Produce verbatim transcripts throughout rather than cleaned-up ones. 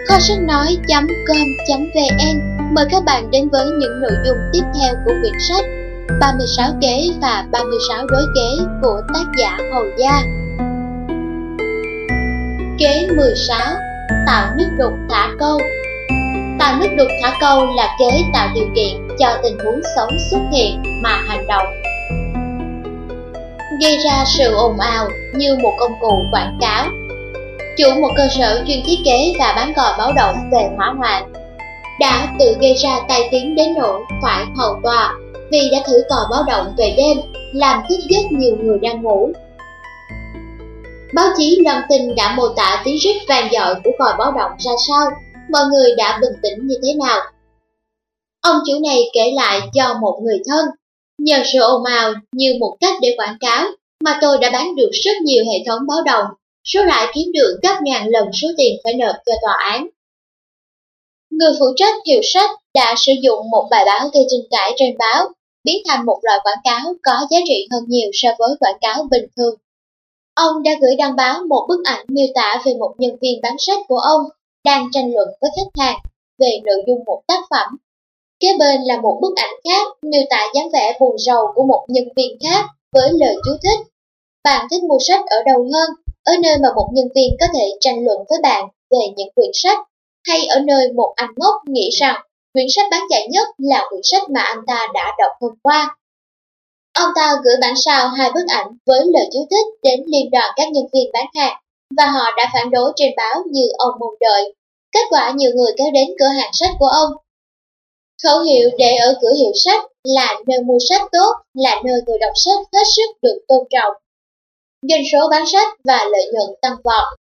Kho sách nói.com.vn mời các bạn đến với những nội dung tiếp theo của quyển sách ba mươi sáu kế và ba mươi sáu đối kế của tác giả Hầu Gia. Kế mười sáu. Tạo nước đục thả câu. Tạo nước đục thả câu là kế tạo điều kiện cho tình huống xấu xuất hiện mà hành động, gây ra sự ồn ào như một công cụ quảng cáo. Chủ một cơ sở chuyên thiết kế và bán còi báo động về hỏa hoạn đã tự gây ra tai tiếng đến nỗi phải hầu tòa vì đã thử còi báo động về đêm làm thức giấc nhiều người đang ngủ. Báo chí loan tin đã mô tả tiếng rít vang dội của còi báo động ra sao, mọi người đã bình tĩnh như thế nào. Ông chủ này kể lại cho một người thân: nhờ sự ồn ào như một cách để quảng cáo mà tôi đã bán được rất nhiều hệ thống báo động, số lại kiếm được gấp ngàn lần số tiền phải nộp cho tòa án. Người phụ trách hiệu sách đã sử dụng một bài báo gây tranh cãi trên báo, biến thành một loại quảng cáo có giá trị hơn nhiều so với quảng cáo bình thường. Ông đã gửi đăng báo một bức ảnh miêu tả về một nhân viên bán sách của ông đang tranh luận với khách hàng về nội dung một tác phẩm. Kế bên là một bức ảnh khác miêu tả dáng vẻ buồn rầu của một nhân viên khác với lời chú thích: bạn thích mua sách ở đâu hơn, ở nơi mà một nhân viên có thể tranh luận với bạn về những quyển sách, hay ở nơi một anh ngốc nghĩ rằng quyển sách bán chạy nhất là quyển sách mà anh ta đã đọc hôm qua. Ông ta gửi bản sao hai bức ảnh với lời chú thích đến liên đoàn các nhân viên bán hàng, và họ đã phản đối trên báo như ông mong đợi. Kết quả nhiều người kéo đến cửa hàng sách của ông. Khẩu hiệu để ở cửa hiệu sách là nơi mua sách tốt, là nơi người đọc sách hết sức được tôn trọng. Doanh số bán sách và lợi nhuận tăng vọt.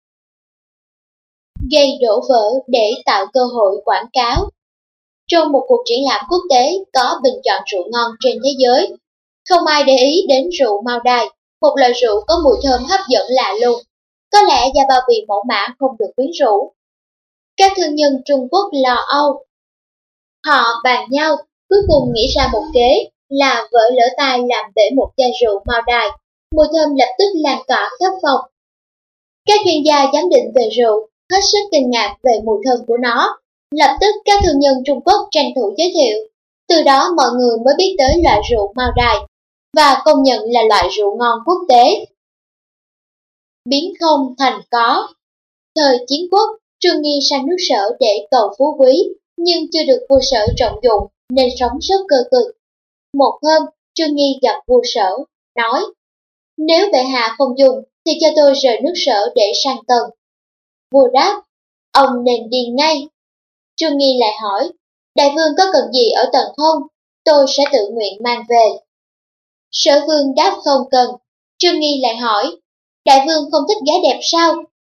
Gây đổ vỡ để tạo cơ hội quảng cáo. Trong một cuộc triển lãm quốc tế có bình chọn rượu ngon trên thế giới, không ai để ý đến rượu Mao Đài, một loại rượu có mùi thơm hấp dẫn lạ lùng, có lẽ do bao bì mẫu mã không được quyến rũ. Các thương nhân Trung Quốc lo âu. Họ bàn nhau, cuối cùng nghĩ ra một kế là vỡ lỡ tay làm bể một chai rượu Mao Đài, mùi thơm lập tức lan tỏa khắp phòng. Các chuyên gia giám định về rượu hết sức kinh ngạc về mùi thơm của nó. Lập tức các thương nhân Trung Quốc tranh thủ giới thiệu. Từ đó mọi người mới biết tới loại rượu Mao Đài và công nhận là loại rượu ngon quốc tế. Biến không thành có. Thời chiến quốc, Trương Nghi sang nước Sở để cầu phú quý, nhưng chưa được vua Sở trọng dụng nên sống rất cơ cực. Một hôm, Trương Nghi gặp vua Sở, nói: nếu bệ hạ không dùng thì cho tôi rời nước Sở để sang Tần. Vua đáp: ông nên đi ngay. Trương Nghi lại hỏi: đại vương có cần gì ở Tần không? Tôi sẽ tự nguyện mang về. Sở vương đáp không cần. Trương Nghi lại hỏi: đại vương không thích gái đẹp sao?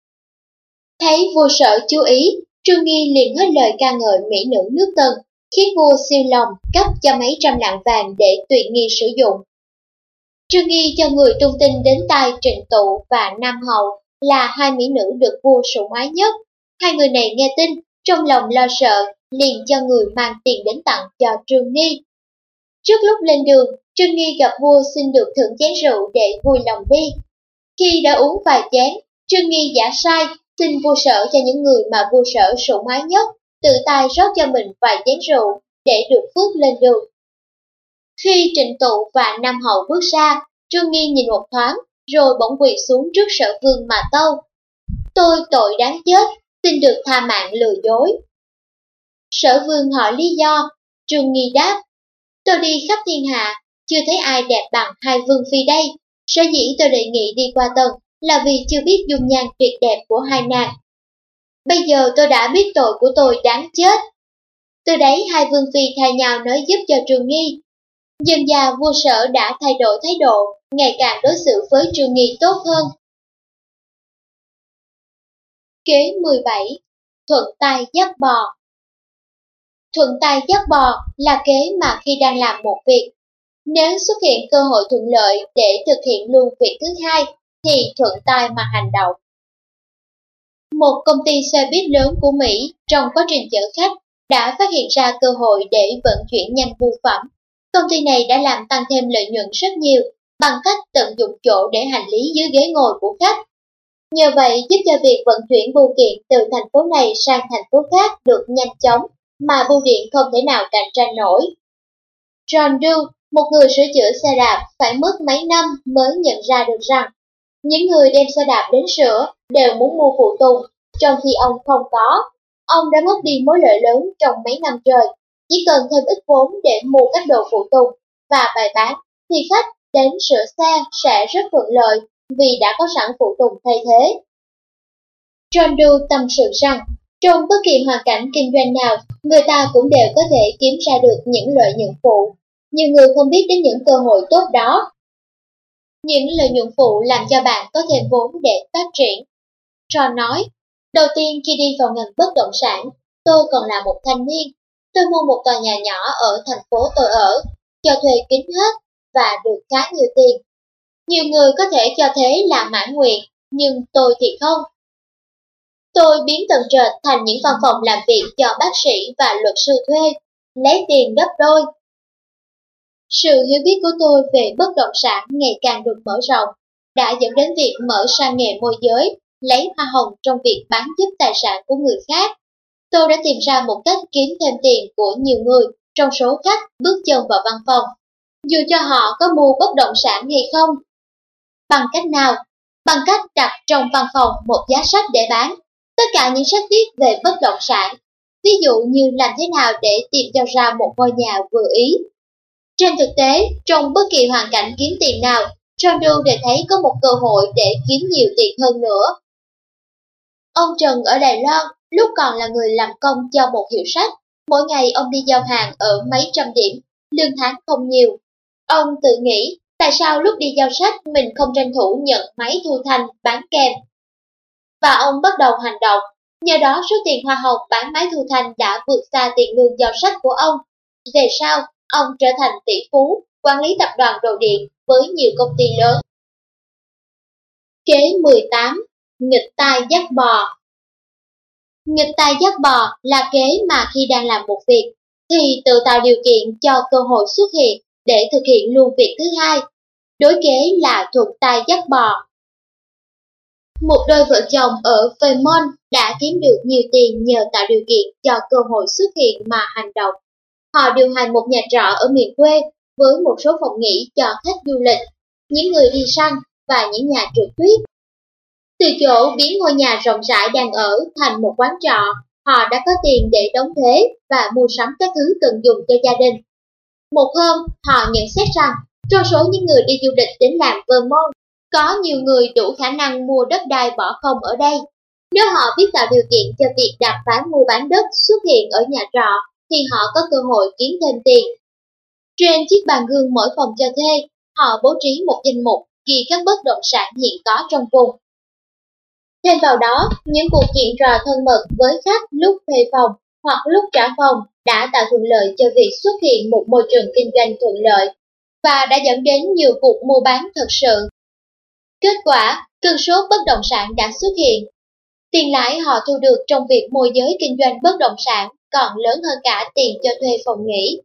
Thấy vua Sở chú ý, Trương Nghi liền hết lời ca ngợi mỹ nữ nước Tần, khiến vua siêu lòng cấp cho mấy trăm lạng vàng để tùy nghi sử dụng. Trương Nghi cho người tung tin đến tai Trịnh Tụ và Nam Hậu là hai mỹ nữ được vua sủng ái nhất. Hai người này nghe tin, trong lòng lo sợ, liền cho người mang tiền đến tặng cho Trương Nghi. Trước lúc lên đường, Trương Nghi gặp vua xin được thưởng chén rượu để vui lòng đi. Khi đã uống vài chén, Trương Nghi giả sai, xin vua Sở cho những người mà vua Sở sủng ái nhất tự tay rót cho mình vài chén rượu để được phước lên đường. Khi Trịnh Tụ và Nam Hậu bước ra, Trương Nghi nhìn một thoáng, rồi bỗng quỳ xuống trước Sở vương mà tâu: tôi tội đáng chết, xin được tha mạng lừa dối. Sở vương hỏi lý do. Trương Nghi đáp: tôi đi khắp thiên hạ, chưa thấy ai đẹp bằng hai vương phi đây. Sở dĩ tôi đề nghị đi qua Tần là vì chưa biết dung nhan tuyệt đẹp của hai nàng. Bây giờ tôi đã biết tội của tôi đáng chết. Từ đấy hai vương phi thay nhau nói giúp cho Trương Nghi. Dần dà vua Sở đã thay đổi thái độ, ngày càng đối xử với Trương Nghi tốt hơn. Kế mười bảy. Thuận tay dắt bò. Thuận tay dắt bò là kế mà khi đang làm một việc, nếu xuất hiện cơ hội thuận lợi để thực hiện luôn việc thứ hai, thì thuận tay mà hành động. Một công ty xe buýt lớn của Mỹ trong quá trình chở khách đã phát hiện ra cơ hội để vận chuyển nhanh bưu phẩm. Công ty này đã làm tăng thêm lợi nhuận rất nhiều bằng cách tận dụng chỗ để hành lý dưới ghế ngồi của khách. Nhờ vậy giúp cho việc vận chuyển bưu kiện từ thành phố này sang thành phố khác được nhanh chóng, mà bưu điện không thể nào cạnh tranh nổi. John Doe, một người sửa chữa xe đạp, phải mất mấy năm mới nhận ra được rằng những người đem xe đạp đến sửa đều muốn mua phụ tùng, trong khi ông không có. Ông đã mất đi mối lợi lớn trong mấy năm trời, chỉ cần thêm ít vốn để mua các đồ phụ tùng và bày bán, thì khách đến sửa xe sẽ rất thuận lợi vì đã có sẵn phụ tùng thay thế. John Doe tâm sự rằng, trong bất kỳ hoàn cảnh kinh doanh nào, người ta cũng đều có thể kiếm ra được những lợi nhuận phụ. Nhiều người không biết đến những cơ hội tốt đó. Những lợi nhuận phụ làm cho bạn có thêm vốn để phát triển. John nói, đầu tiên khi đi vào ngành bất động sản, tôi còn là một thanh niên. Tôi mua một tòa nhà nhỏ ở thành phố tôi ở, cho thuê kín hết và được khá nhiều tiền. Nhiều người có thể cho thế là mãn nguyện, nhưng tôi thì không. Tôi biến tầng trệt thành những văn phòng làm việc cho bác sĩ và luật sư thuê, lấy tiền gấp đôi. Sự hiểu biết của tôi về bất động sản ngày càng được mở rộng, đã dẫn đến việc mở sang nghề môi giới, lấy hoa hồng trong việc bán giúp tài sản của người khác. Tôi đã tìm ra một cách kiếm thêm tiền của nhiều người trong số khách bước chân vào văn phòng, dù cho họ có mua bất động sản hay không. Bằng cách nào? Bằng cách đặt trong văn phòng một giá sách để bán, tất cả những sách viết về bất động sản, ví dụ như làm thế nào để tìm cho ra một ngôi nhà vừa ý. Trên thực tế, trong bất kỳ hoàn cảnh kiếm tiền nào, John Doe đều thấy có một cơ hội để kiếm nhiều tiền hơn nữa. Ông Trần ở Đài Loan lúc còn là người làm công cho một hiệu sách, mỗi ngày ông đi giao hàng ở mấy trăm điểm, lương tháng không nhiều. Ông tự nghĩ, tại sao lúc đi giao sách mình không tranh thủ nhận máy thu thanh bán kèm? Và ông bắt đầu hành động, nhờ đó số tiền hoa hồng bán máy thu thanh đã vượt xa tiền lương giao sách của ông. Về sau, ông trở thành tỷ phú, quản lý tập đoàn đồ điện với nhiều công ty lớn. Kế mười tám. Nghịch tai dắt bò. Nghịch tai dắt bò là kế mà khi đang làm một việc, thì tự tạo điều kiện cho cơ hội xuất hiện để thực hiện luôn việc thứ hai. Đối kế là thuận tai dắt bò. Một đôi vợ chồng ở Vermont đã kiếm được nhiều tiền nhờ tạo điều kiện cho cơ hội xuất hiện mà hành động. Họ điều hành một nhà trọ ở miền quê với một số phòng nghỉ cho khách du lịch, những người đi săn và những nhà trượt tuyết. Từ chỗ biến ngôi nhà rộng rãi đang ở thành một quán trọ, họ đã có tiền để đóng thuế và mua sắm các thứ cần dùng cho gia đình. Một hôm, họ nhận xét rằng trong số những người đi du lịch đến làng Vermont, có nhiều người đủ khả năng mua đất đai bỏ không ở đây. Nếu họ biết tạo điều kiện cho việc đàm phán mua bán đất xuất hiện ở nhà trọ, thì họ có cơ hội kiếm thêm tiền. Trên chiếc bàn gương mỗi phòng cho thuê, họ bố trí một danh mục ghi các bất động sản hiện có trong vùng. Thêm vào đó, những cuộc chuyện trò thân mật với khách lúc thuê phòng hoặc lúc trả phòng đã tạo thuận lợi cho việc xuất hiện một môi trường kinh doanh thuận lợi và đã dẫn đến nhiều cuộc mua bán thật sự. Kết quả, cơn sốt bất động sản đã xuất hiện. Tiền lãi họ thu được trong việc môi giới kinh doanh bất động sản còn lớn hơn cả tiền cho thuê phòng nghỉ.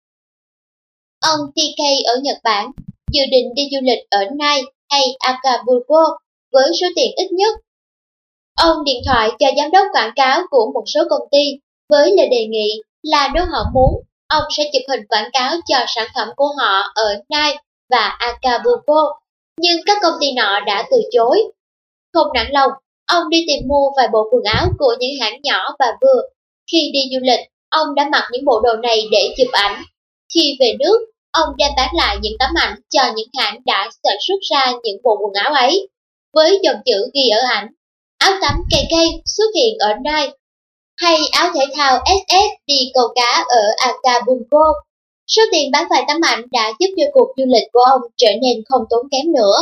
Ông tê ca ở Nhật Bản dự định đi du lịch ở Nai hay Acapulco với số tiền ít nhất. Ông điện thoại cho giám đốc quảng cáo của một số công ty với lời đề nghị là nếu họ muốn, ông sẽ chụp hình quảng cáo cho sản phẩm của họ ở Nai và Acapulco, nhưng các công ty nọ đã từ chối. Không nản lòng, ông đi tìm mua vài bộ quần áo của những hãng nhỏ và vừa. Khi đi du lịch, ông đã mặc những bộ đồ này để chụp ảnh. Khi về nước, ông đem bán lại những tấm ảnh cho những hãng đã sản xuất ra những bộ quần áo ấy. Với dòng chữ ghi ở ảnh, áo tắm cây cây xuất hiện ở Nai, hay áo thể thao ét ét đi câu cá ở Acapulco. Số tiền bán vài tấm ảnh đã giúp cho cuộc du lịch của ông trở nên không tốn kém nữa.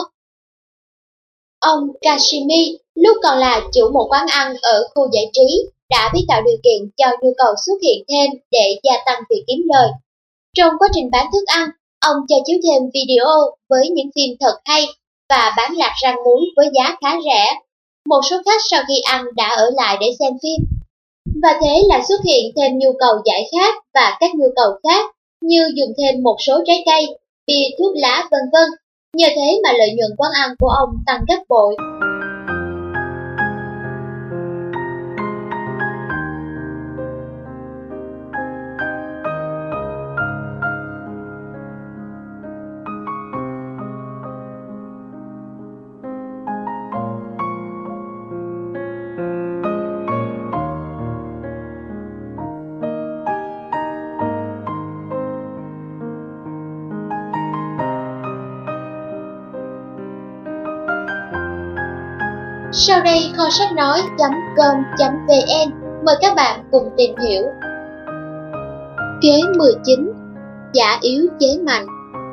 Ông Kashimi lúc còn là chủ một quán ăn ở khu giải trí đã biết tạo điều kiện cho nhu cầu xuất hiện thêm để gia tăng việc kiếm lời. Trong quá trình bán thức ăn, ông cho chiếu thêm video với những phim thật hay và bán lạc rang muối với giá khá rẻ. Một số khách sau khi ăn đã ở lại để xem phim. Và thế là xuất hiện thêm nhu cầu giải khát và các nhu cầu khác như dùng thêm một số trái cây, bia, thuốc lá vân vân. Nhờ thế mà lợi nhuận quán ăn của ông tăng gấp bội. Sau đây kho sách nói chấm com chấm vn mời các bạn cùng tìm hiểu. Kế mười chín. Giả yếu chế mạnh.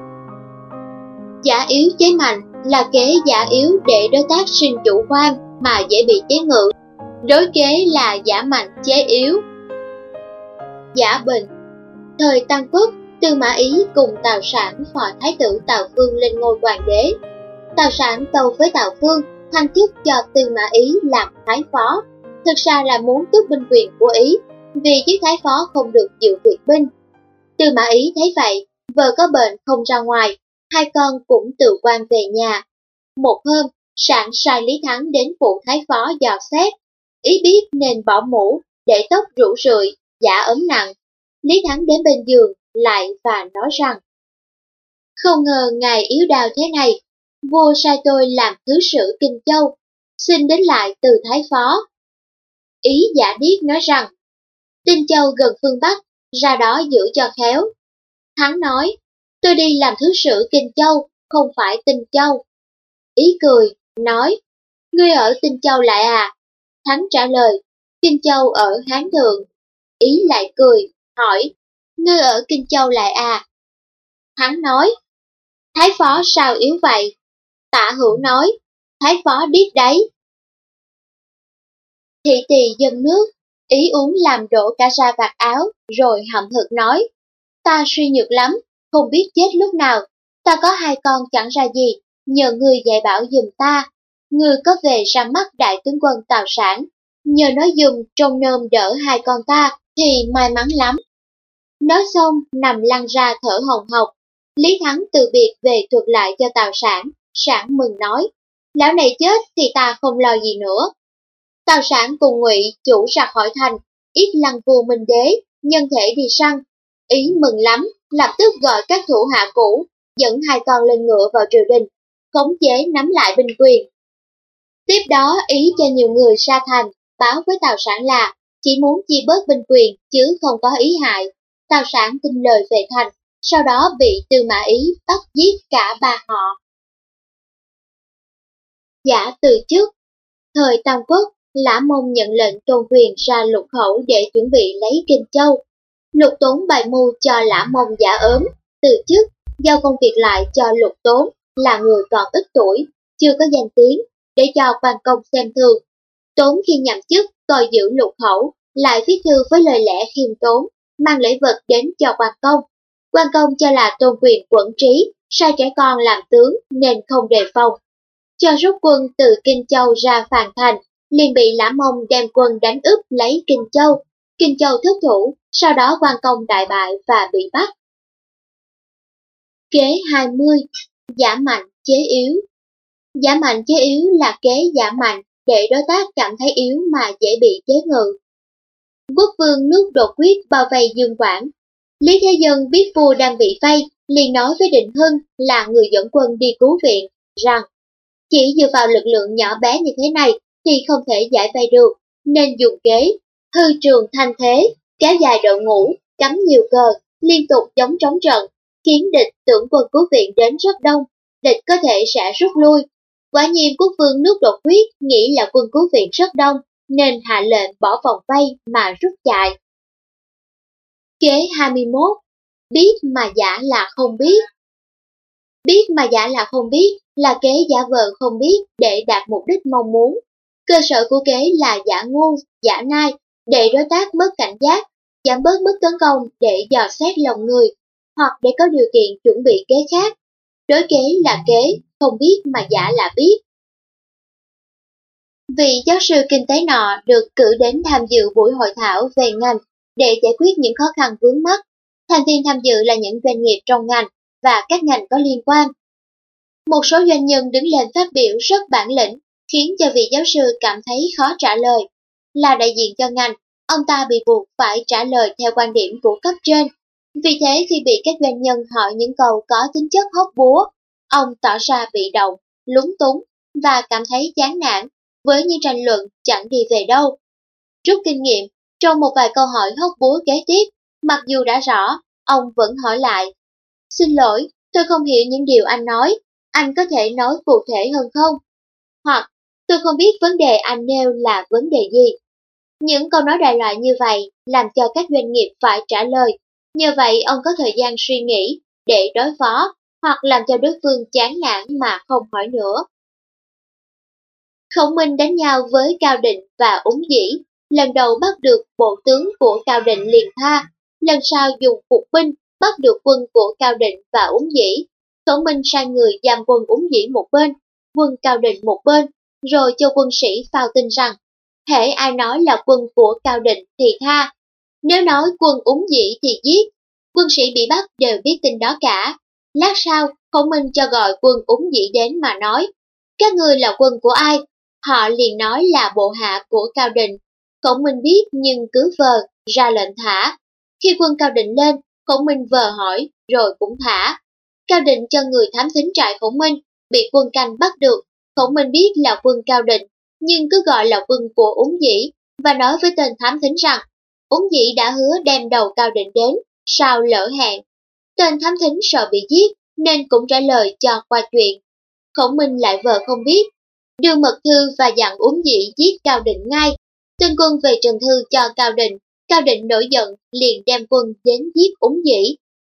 Giả yếu chế mạnh là kế giả yếu để đối tác sinh chủ quan mà dễ bị chế ngự. Đối kế là giả mạnh chế yếu. Giả bình. Thời Tam Quốc, Tư Mã Ý cùng Tào Sảng phò thái tử Tào Phương lên ngôi hoàng đế. Tào Sảng tâu với Tào Phương thăng chức cho Tư Mã Ý làm thái phó, thực ra là muốn tước binh quyền của Ý, vì chức thái phó không được dự việc binh. Tư Mã Ý thấy vậy, vợ có bệnh không ra ngoài, hai con cũng tự quan về nhà. Một hôm, Sảng sai Lý Thắng đến phụ thái phó dò xét. Ý biết nên bỏ mũ, để tóc rủ rượi, giả ốm nặng. Lý Thắng đến bên giường lại và nói rằng: không ngờ ngài yếu đào thế này, vua sai tôi làm thứ sử Kinh Châu, xin đến lại từ thái phó. Ý giả điếc nói rằng: Tinh Châu gần phương Bắc, ra đó giữ cho khéo. Thắng nói: tôi đi làm thứ sử Kinh Châu, không phải Tinh Châu. Ý cười, nói: ngươi ở Tinh Châu lại à? Thắng trả lời: Kinh Châu ở Hán Thượng. Ý lại cười, hỏi: ngươi ở Kinh Châu lại à? Thắng nói: thái phó sao yếu vậy? Tạ Hữu nói: thái phó điếc đấy. Thị tỳ dâng nước, Ý uống làm đổ cả ra vạt áo, rồi hậm hực nói: ta suy nhược lắm, không biết chết lúc nào. Ta có hai con chẳng ra gì, nhờ ngươi dạy bảo giùm ta. Ngươi có về ra mắt đại tướng quân Tào Sảng, nhờ nói giùm trông nom đỡ hai con ta, thì may mắn lắm. Nói xong nằm lăn ra thở hồng hộc. Lý Thắng từ biệt về thuật lại cho Tào Sảng. Sảng mừng nói: lão này chết thì ta không lo gì nữa. Tào Sảng cùng Ngụy chủ ra khỏi thành, ít lăng vua Minh Đế, nhân thể đi săn. Ý mừng lắm, lập tức gọi các thủ hạ cũ, dẫn hai con lên ngựa vào triều đình, khống chế nắm lại binh quyền. Tiếp đó Ý cho nhiều người ra thành, báo với Tào Sảng là chỉ muốn chia bớt binh quyền chứ không có ý hại. Tào Sảng tin lời về thành, sau đó bị Tư Mã Ý bắt giết cả ba họ. Giả từ chức. Thời Tam Quốc, Lã Mông nhận lệnh Tôn Quyền ra Lục Khẩu để chuẩn bị lấy Kinh Châu. Lục Tốn bày mưu cho Lã Mông giả ốm, từ chức, giao công việc lại cho Lục Tốn, là người còn ít tuổi, chưa có danh tiếng, để cho quan công xem thường. Tốn khi nhậm chức coi giữ Lục Khẩu, lại viết thư với lời lẽ khiêm tốn, mang lễ vật đến cho quan công. Quan công cho là Tôn Quyền quẫn trí, sai trẻ con làm tướng nên không đề phòng. Cho rút quân từ Kinh Châu ra Phàn Thành, liền bị Lã Mông đem quân đánh úp lấy Kinh Châu. Kinh Châu thất thủ, sau đó quan công đại bại và bị bắt. Kế hai mươi. Giả mạnh chế yếu. Giả mạnh chế yếu là kế giả mạnh để đối tác cảm thấy yếu mà dễ bị chế ngự. Quốc vương nước đột quyết bao vây Dương Quảng. Lý Thế Dân biết vua đang bị vây, liền nói với Định Hưng là người dẫn quân đi cứu viện, rằng chỉ dựa vào lực lượng nhỏ bé như thế này thì không thể giải vây được, nên dùng kế hư trường thanh thế, kéo dài đội ngũ, cắm nhiều cờ, liên tục chống trống trận, khiến địch tưởng quân cứu viện đến rất đông, địch có thể sẽ rút lui. Quả nhiên quốc vương nước đột quyết nghĩ là quân cứu viện rất đông, nên hạ lệnh bỏ vòng vây mà rút chạy. Kế hai mươi mốt. Biết mà giả là không biết. Biết mà giả là không biết là kế giả vờ không biết để đạt mục đích mong muốn. Cơ sở của kế là giả ngu, giả nai, để đối tác mất cảnh giác, giảm bớt mức tấn công để dò xét lòng người, hoặc để có điều kiện chuẩn bị kế khác. Đối kế là kế, không biết mà giả là biết. Vị giáo sư kinh tế nọ được cử đến tham dự buổi hội thảo về ngành để giải quyết những khó khăn vướng mắc. Thành viên tham dự là những doanh nghiệp trong ngành và các ngành có liên quan. Một số doanh nhân đứng lên phát biểu rất bản lĩnh, khiến cho vị giáo sư cảm thấy khó trả lời. Là đại diện cho ngành, ông ta bị buộc phải trả lời theo quan điểm của cấp trên. Vì thế khi bị các doanh nhân hỏi những câu có tính chất hóc búa, ông tỏ ra bị động, lúng túng và cảm thấy chán nản với những tranh luận chẳng đi về đâu. Rút kinh nghiệm, trong một vài câu hỏi hóc búa kế tiếp, mặc dù đã rõ, ông vẫn hỏi lại: xin lỗi, tôi không hiểu những điều anh nói, anh có thể nói cụ thể hơn không? Hoặc, Tôi không biết vấn đề anh nêu là vấn đề gì. Những câu nói đại loại như vậy làm cho các doanh nghiệp phải trả lời. Nhờ vậy ông có thời gian suy nghĩ để đối phó hoặc làm cho đối phương chán nản mà không hỏi nữa. Khổng Minh đánh nhau với Cao Định và Úng Dĩ. Lần đầu bắt được bộ tướng của Cao Định liền tha. Lần sau dùng phục binh bắt được quân của Cao Định và Úng Dĩ. Khổng Minh sai người giam quân Úng Dĩ một bên, quân Cao Định một bên, rồi cho quân sĩ phao tin rằng hễ ai nói là quân của Cao Định thì tha, nếu nói quân Úng Dĩ thì giết. Quân sĩ bị bắt đều biết tin đó cả. Lát sau, Khổng Minh cho gọi quân Úng Dĩ đến mà nói, các ngươi là quân của ai? Họ liền nói là bộ hạ của Cao Định. Khổng Minh biết nhưng cứ vờ, ra lệnh thả. Khi quân Cao Định lên, Khổng Minh vờ hỏi, rồi cũng thả. Cao Định cho người thám thính trại Khổng Minh, bị quân canh bắt được. Khổng Minh biết là quân Cao Định, nhưng cứ gọi là quân của Úng Dĩ, và nói với tên thám thính rằng, Úng Dĩ đã hứa đem đầu Cao Định đến, sao lỡ hẹn. Tên thám thính sợ bị giết, nên cũng trả lời cho qua chuyện. Khổng Minh lại vờ không biết, đưa mật thư và dặn Úng Dĩ giết Cao Định ngay. Tên quân về trình thư cho Cao Định, Cao Định nổi giận liền đem quân đến giết Úng Dĩ.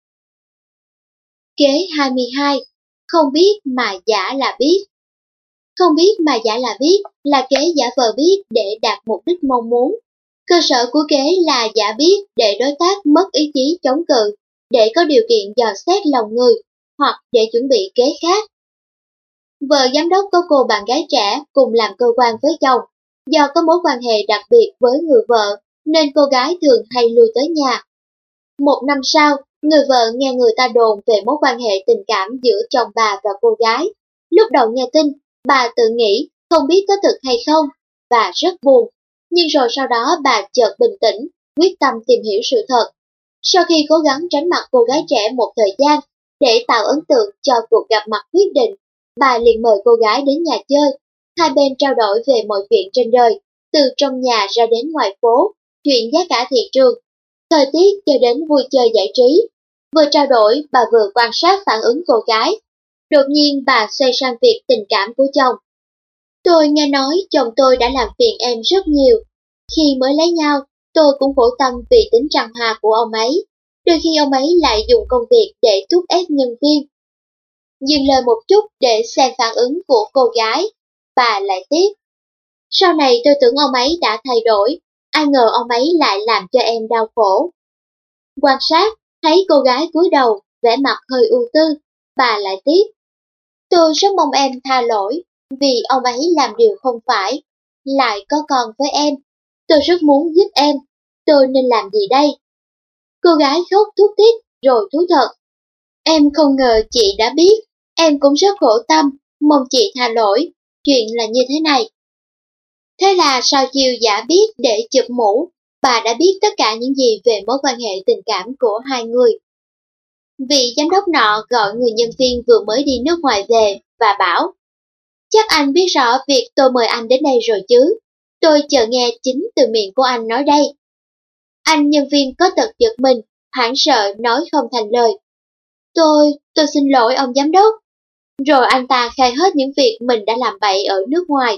Kế hai mươi hai. Không biết mà giả là biết. Không biết mà giả là biết là kế giả vờ biết để đạt mục đích mong muốn. Cơ sở của kế là giả biết để đối tác mất ý chí chống cự, để có điều kiện dò xét lòng người, hoặc để chuẩn bị kế khác. Vợ giám đốc có cô bạn gái trẻ cùng làm cơ quan với chồng. Do có mối quan hệ đặc biệt với người vợ, nên cô gái thường hay lui tới nhà. Một năm sau, người vợ nghe người ta đồn về mối quan hệ tình cảm giữa chồng bà và cô gái. Lúc đầu nghe tin, bà tự nghĩ không biết có thực hay không, và rất buồn. Nhưng rồi sau đó bà chợt bình tĩnh, quyết tâm tìm hiểu sự thật. Sau khi cố gắng tránh mặt cô gái trẻ một thời gian, để tạo ấn tượng cho cuộc gặp mặt quyết định, bà liền mời cô gái đến nhà chơi. Hai bên trao đổi về mọi chuyện trên đời, từ trong nhà ra đến ngoài phố, chuyện giá cả thị trường, thời tiết cho đến vui chơi giải trí. Vừa trao đổi, bà vừa quan sát phản ứng cô gái. Đột nhiên bà xoay sang việc tình cảm của chồng. Tôi nghe nói chồng tôi đã làm phiền em rất nhiều. Khi mới lấy nhau, tôi cũng khổ tâm vì tính trăng hòa của ông ấy. Đôi khi ông ấy lại dùng công việc để thúc ép nhân viên. Dừng lời một chút để xem phản ứng của cô gái, bà lại tiếp. Sau này tôi tưởng ông ấy đã thay đổi, ai ngờ ông ấy lại làm cho em đau khổ. Quan sát, thấy cô gái cúi đầu, vẻ mặt hơi ưu tư, bà lại tiếp. Tôi rất mong em tha lỗi, vì ông ấy làm điều không phải, lại có con với em. Tôi rất muốn giúp em, tôi nên làm gì đây? Cô gái khóc thút thít rồi thú thật. Em không ngờ chị đã biết, em cũng rất khổ tâm, mong chị tha lỗi, chuyện là như thế này. Thế là sau chiều giả biết để chụp mũ, bà đã biết tất cả những gì về mối quan hệ tình cảm của hai người. Vị giám đốc nọ gọi người nhân viên vừa mới đi nước ngoài về và bảo, chắc anh biết rõ việc tôi mời anh đến đây rồi chứ, tôi chờ nghe chính từ miệng của anh nói đây. Anh nhân viên có tật giật mình, hoảng sợ nói không thành lời. Tôi, tôi xin lỗi ông giám đốc. Rồi anh ta khai hết những việc mình đã làm bậy ở nước ngoài.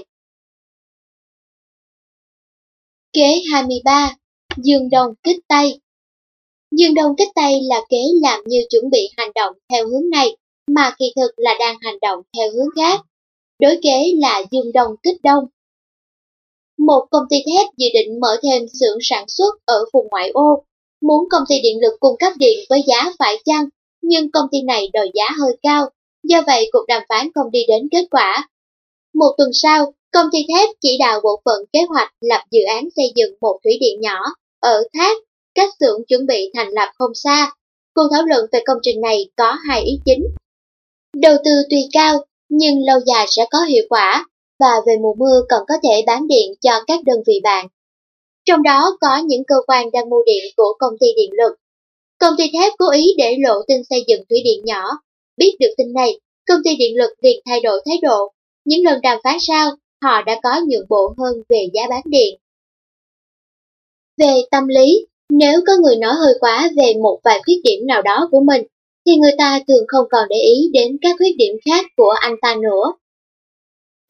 Kế hai mươi ba. Dương Đông kích Tây. Dương Đông kích Tây là kế làm như chuẩn bị hành động theo hướng này, mà kỳ thực là đang hành động theo hướng khác. Đối kế là Dương Đông kích Đông. Một công ty thép dự định mở thêm xưởng sản xuất ở vùng ngoại ô, muốn công ty điện lực cung cấp điện với giá phải chăng, nhưng công ty này đòi giá hơi cao, do vậy cuộc đàm phán không đi đến kết quả. Một tuần sau, công ty thép chỉ đạo bộ phận kế hoạch lập dự án xây dựng một thủy điện nhỏ ở Thác, cách xưởng chuẩn bị thành lập không xa. Cuộc thảo luận về công trình này có hai ý chính. Đầu tư tuy cao, nhưng lâu dài sẽ có hiệu quả, và về mùa mưa còn có thể bán điện cho các đơn vị bạn. Trong đó có những cơ quan đang mua điện của công ty điện lực. Công ty thép cố ý để lộ tin xây dựng thủy điện nhỏ. Biết được tin này, công ty điện lực liền thay đổi thái độ. Những lần đàm phán sau, họ đã có nhượng bộ hơn về giá bán điện. Về tâm lý, nếu có người nói hơi quá về một vài khuyết điểm nào đó của mình, thì người ta thường không còn để ý đến các khuyết điểm khác của anh ta nữa.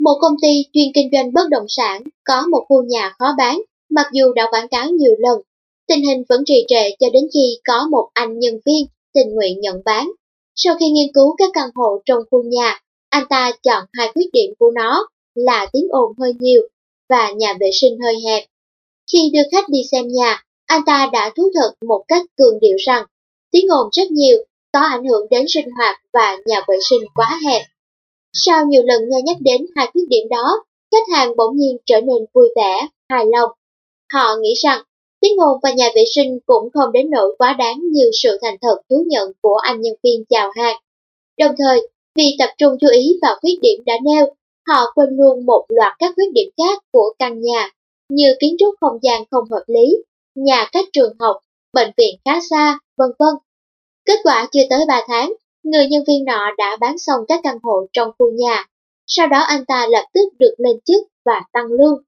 Một công ty chuyên kinh doanh bất động sản có một khu nhà khó bán, mặc dù đã quảng cáo nhiều lần. Tình hình vẫn trì trệ cho đến khi có một anh nhân viên tình nguyện nhận bán. Sau khi nghiên cứu các căn hộ trong khu nhà, anh ta chọn hai khuyết điểm của nó là tiếng ồn hơi nhiều và nhà vệ sinh hơi hẹp. Khi đưa khách đi xem nhà, anh ta đã thú thật một cách cường điệu rằng tiếng ồn rất nhiều, có ảnh hưởng đến sinh hoạt và nhà vệ sinh quá hẹp. Sau nhiều lần nghe nhắc đến hai khuyết điểm đó, khách hàng bỗng nhiên trở nên vui vẻ, hài lòng. Họ nghĩ rằng tiếng ồn và nhà vệ sinh cũng không đến nỗi quá đáng như sự thành thật thú nhận của anh nhân viên chào hàng. Đồng thời, vì tập trung chú ý vào khuyết điểm đã nêu, họ quên luôn một loạt các khuyết điểm khác của căn nhà, như kiến trúc không gian không hợp lý, nhà cách trường học, bệnh viện khá xa, vân vân. Kết quả chưa tới ba tháng, người nhân viên nọ đã bán xong các căn hộ trong khu nhà. Sau đó anh ta lập tức được lên chức và tăng lương.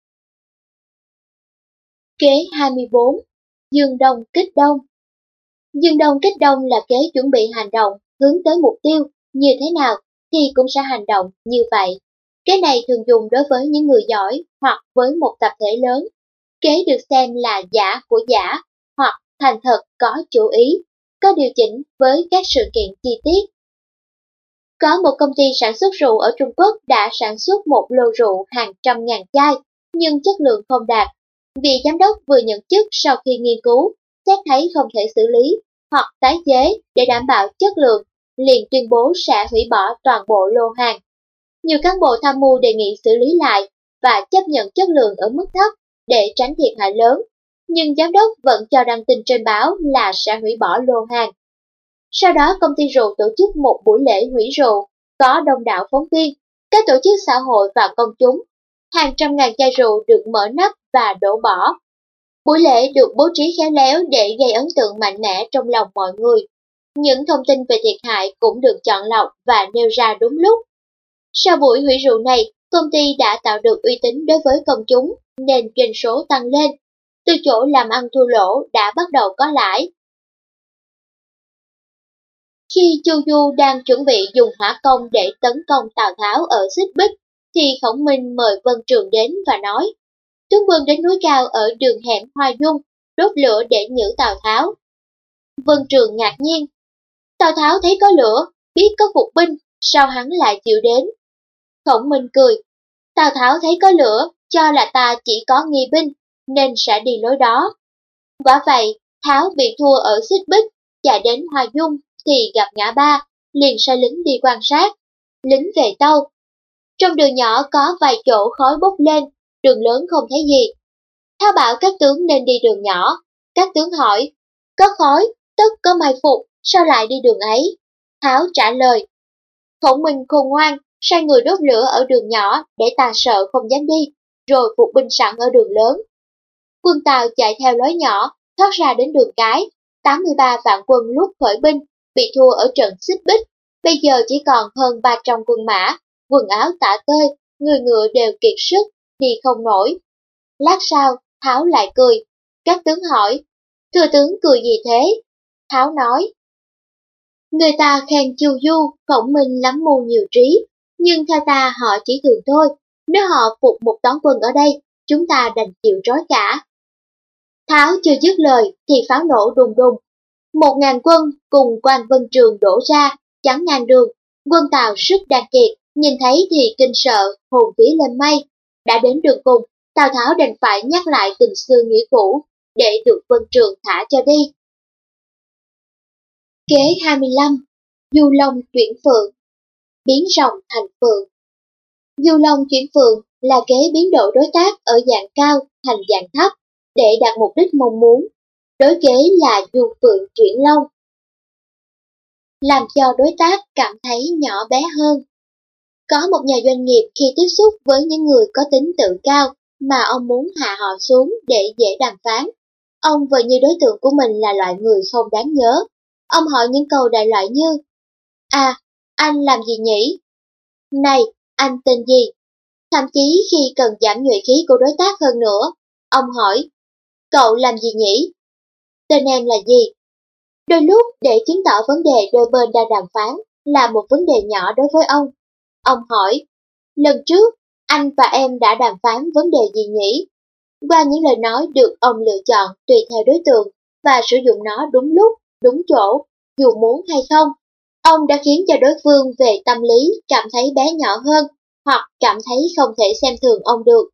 Kế hai mươi bốn. Dương đông kích đông. Dương đông kích đông là kế chuẩn bị hành động hướng tới mục tiêu như thế nào thì cũng sẽ hành động như vậy. Kế này thường dùng đối với những người giỏi hoặc với một tập thể lớn. Kế được xem là giả của giả hoặc thành thật có chủ ý, có điều chỉnh với các sự kiện chi tiết. Có một công ty sản xuất rượu ở Trung Quốc đã sản xuất một lô rượu hàng trăm ngàn chai, nhưng chất lượng không đạt. Vị giám đốc vừa nhận chức sau khi nghiên cứu, xét thấy không thể xử lý hoặc tái chế để đảm bảo chất lượng, liền tuyên bố sẽ hủy bỏ toàn bộ lô hàng. Nhiều cán bộ tham mưu đề nghị xử lý lại và chấp nhận chất lượng ở mức thấp để tránh thiệt hại lớn, nhưng giám đốc vẫn cho đăng tin trên báo là sẽ hủy bỏ lô hàng. Sau đó công ty rượu tổ chức một buổi lễ hủy rượu, có đông đảo phóng viên, các tổ chức xã hội và công chúng. Hàng trăm ngàn chai rượu được mở nắp và đổ bỏ. Buổi lễ được bố trí khéo léo để gây ấn tượng mạnh mẽ trong lòng mọi người. Những thông tin về thiệt hại cũng được chọn lọc và nêu ra đúng lúc. Sau buổi hủy rượu này, công ty đã tạo được uy tín đối với công chúng nên doanh số tăng lên. Từ chỗ làm ăn thua lỗ đã bắt đầu có lãi. Khi Chu Du đang chuẩn bị dùng hỏa công để tấn công Tào Tháo ở Xích Bích, thì Khổng Minh mời Vân Trường đến và nói, tướng quân đến núi cao ở đường hẻm Hoa Dung, đốt lửa để nhử Tào Tháo. Vân Trường ngạc nhiên, Tào Tháo thấy có lửa, biết có phục binh, sao hắn lại chịu đến? Khổng Minh cười, Tào Tháo thấy có lửa, cho là ta chỉ có nghi binh, nên sẽ đi lối đó. Quả vậy, Tháo bị thua ở Xích Bích, chạy đến Hoa Dung, thì gặp ngã ba, liền sai lính đi quan sát. Lính về tâu. Trong đường nhỏ có vài chỗ khói bốc lên, đường lớn không thấy gì. Tháo bảo các tướng nên đi đường nhỏ. Các tướng hỏi, có khói, tất có mai phục, sao lại đi đường ấy? Tháo trả lời, Khổng Minh khôn ngoan, sai người đốt lửa ở đường nhỏ để ta sợ không dám đi, rồi phục binh sẵn ở đường lớn. Quân Tào chạy theo lối nhỏ, thoát ra đến đường cái, tám mươi ba vạn quân lúc khởi binh, bị thua ở trận Xích Bích, bây giờ chỉ còn hơn ba trăm quân mã, quần áo tả tơi, người ngựa đều kiệt sức, đi không nổi. Lát sau, Tháo lại cười. Các tướng hỏi, thưa tướng cười gì thế? Tháo nói, người ta khen Chu Du, Khổng Minh lắm mưu nhiều trí, nhưng theo ta họ chỉ thường thôi, nếu họ phục một toán quân ở đây, chúng ta đành chịu trói cả. Tháo chưa dứt lời thì pháo nổ đùng đùng. Một ngàn quân cùng quan Vân Trường đổ ra, chắn ngang đường. Quân Tào sức đàn kiệt, nhìn thấy thì kinh sợ, hồn vía lên mây. Đã đến đường cùng, Tào Tháo đành phải nhắc lại tình xưa nghĩa cũ, để được Vân Trường thả cho đi. Kế hai mươi lăm. Du Long chuyển phượng. Biến rồng thành phượng. Du Long chuyển phượng là kế biến đổi đối tác ở dạng cao thành dạng thấp, để đạt mục đích mong muốn. Đối kế là du phượng chuyển long, làm cho đối tác cảm thấy nhỏ bé hơn. Có một nhà doanh nghiệp khi tiếp xúc với những người có tính tự cao mà ông muốn hạ họ xuống để dễ đàm phán. Ông vờ như đối tượng của mình là loại người không đáng nhớ. Ông hỏi những câu đại loại như, à, anh làm gì nhỉ? Này, anh tên gì? Thậm chí khi cần giảm nhuệ khí của đối tác hơn nữa, ông hỏi, cậu làm gì nhỉ? Tên em là gì? Đôi lúc để chứng tỏ vấn đề đôi bên đang đàm phán là một vấn đề nhỏ đối với ông. Ông hỏi, lần trước, anh và em đã đàm phán vấn đề gì nhỉ? Qua những lời nói được ông lựa chọn tùy theo đối tượng và sử dụng nó đúng lúc, đúng chỗ, dù muốn hay không, ông đã khiến cho đối phương về tâm lý cảm thấy bé nhỏ hơn hoặc cảm thấy không thể xem thường ông được.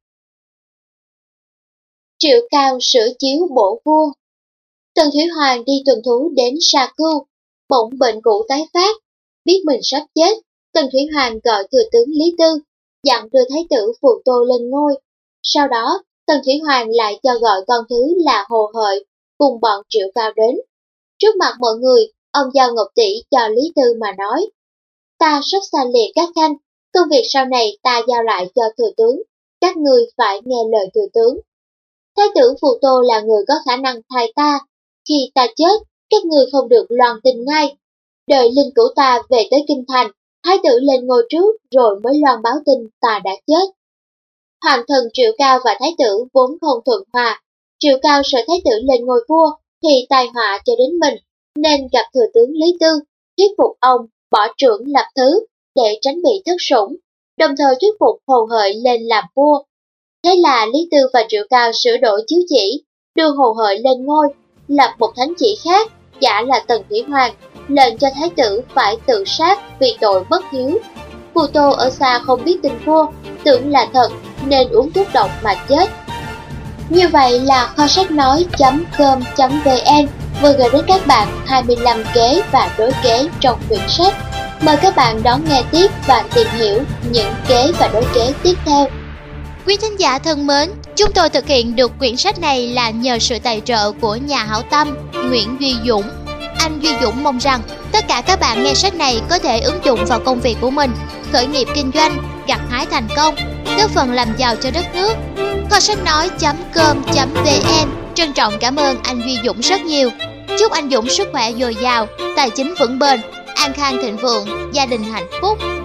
Triệu Cao sửa chiếu bổ vua. Tần Thủy Hoàng đi tuần thú đến Sa Cưu, bỗng bệnh cũ tái phát, biết mình sắp chết, Tần Thủy Hoàng gọi thừa tướng Lý Tư, dặn đưa thái tử Phù Tô lên ngôi. Sau đó, Tần Thủy Hoàng lại cho gọi con thứ là Hồ Hợi cùng bọn Triệu Cao đến. Trước mặt mọi người, ông giao ngọc tỷ cho Lý Tư mà nói, ta sắp xa lìa các khanh, công việc sau này ta giao lại cho thừa tướng, các ngươi phải nghe lời thừa tướng. Thái tử Phù Tô là người có khả năng thay ta, khi ta chết, các ngươi không được loan tin ngay. Đợi linh cữu ta về tới Kinh Thành, thái tử lên ngôi trước rồi mới loan báo tin ta đã chết. Hoàng thần Triệu Cao và thái tử vốn không thuận hòa, Triệu Cao sợ thái tử lên ngôi vua thì tai họa cho đến mình, nên gặp thừa tướng Lý Tư, thuyết phục ông bỏ trưởng lập thứ để tránh bị thất sủng, đồng thời thuyết phục Hồ Hợi lên làm vua. Thế là Lý Tư và Triệu Cao sửa đổi chiếu chỉ, đưa Hồ Hợi lên ngôi, lập một thánh chỉ khác, giả là Tần Thủy Hoàng, lệnh cho thái tử phải tự sát vì tội bất hiếu. Phù Tô ở xa không biết tin vua, tưởng là thật nên uống thuốc độc mà chết. Như vậy là kho sách nói chấm com chấm vn vừa gửi đến các bạn hai mươi lăm kế và đối kế trong quyển sách. Mời các bạn đón nghe tiếp và tìm hiểu những kế và đối kế tiếp theo. Quý thính giả thân mến, chúng tôi thực hiện được quyển sách này là nhờ sự tài trợ của nhà hảo tâm Nguyễn Duy Dũng. Anh Duy Dũng mong rằng tất cả các bạn nghe sách này có thể ứng dụng vào công việc của mình, khởi nghiệp kinh doanh, gặt hái thành công, góp phần làm giàu cho đất nước. Kho sách nói chấm com chấm vn trân trọng cảm ơn anh Duy Dũng rất nhiều. Chúc anh Dũng sức khỏe dồi dào, tài chính vững bền, an khang thịnh vượng, gia đình hạnh phúc.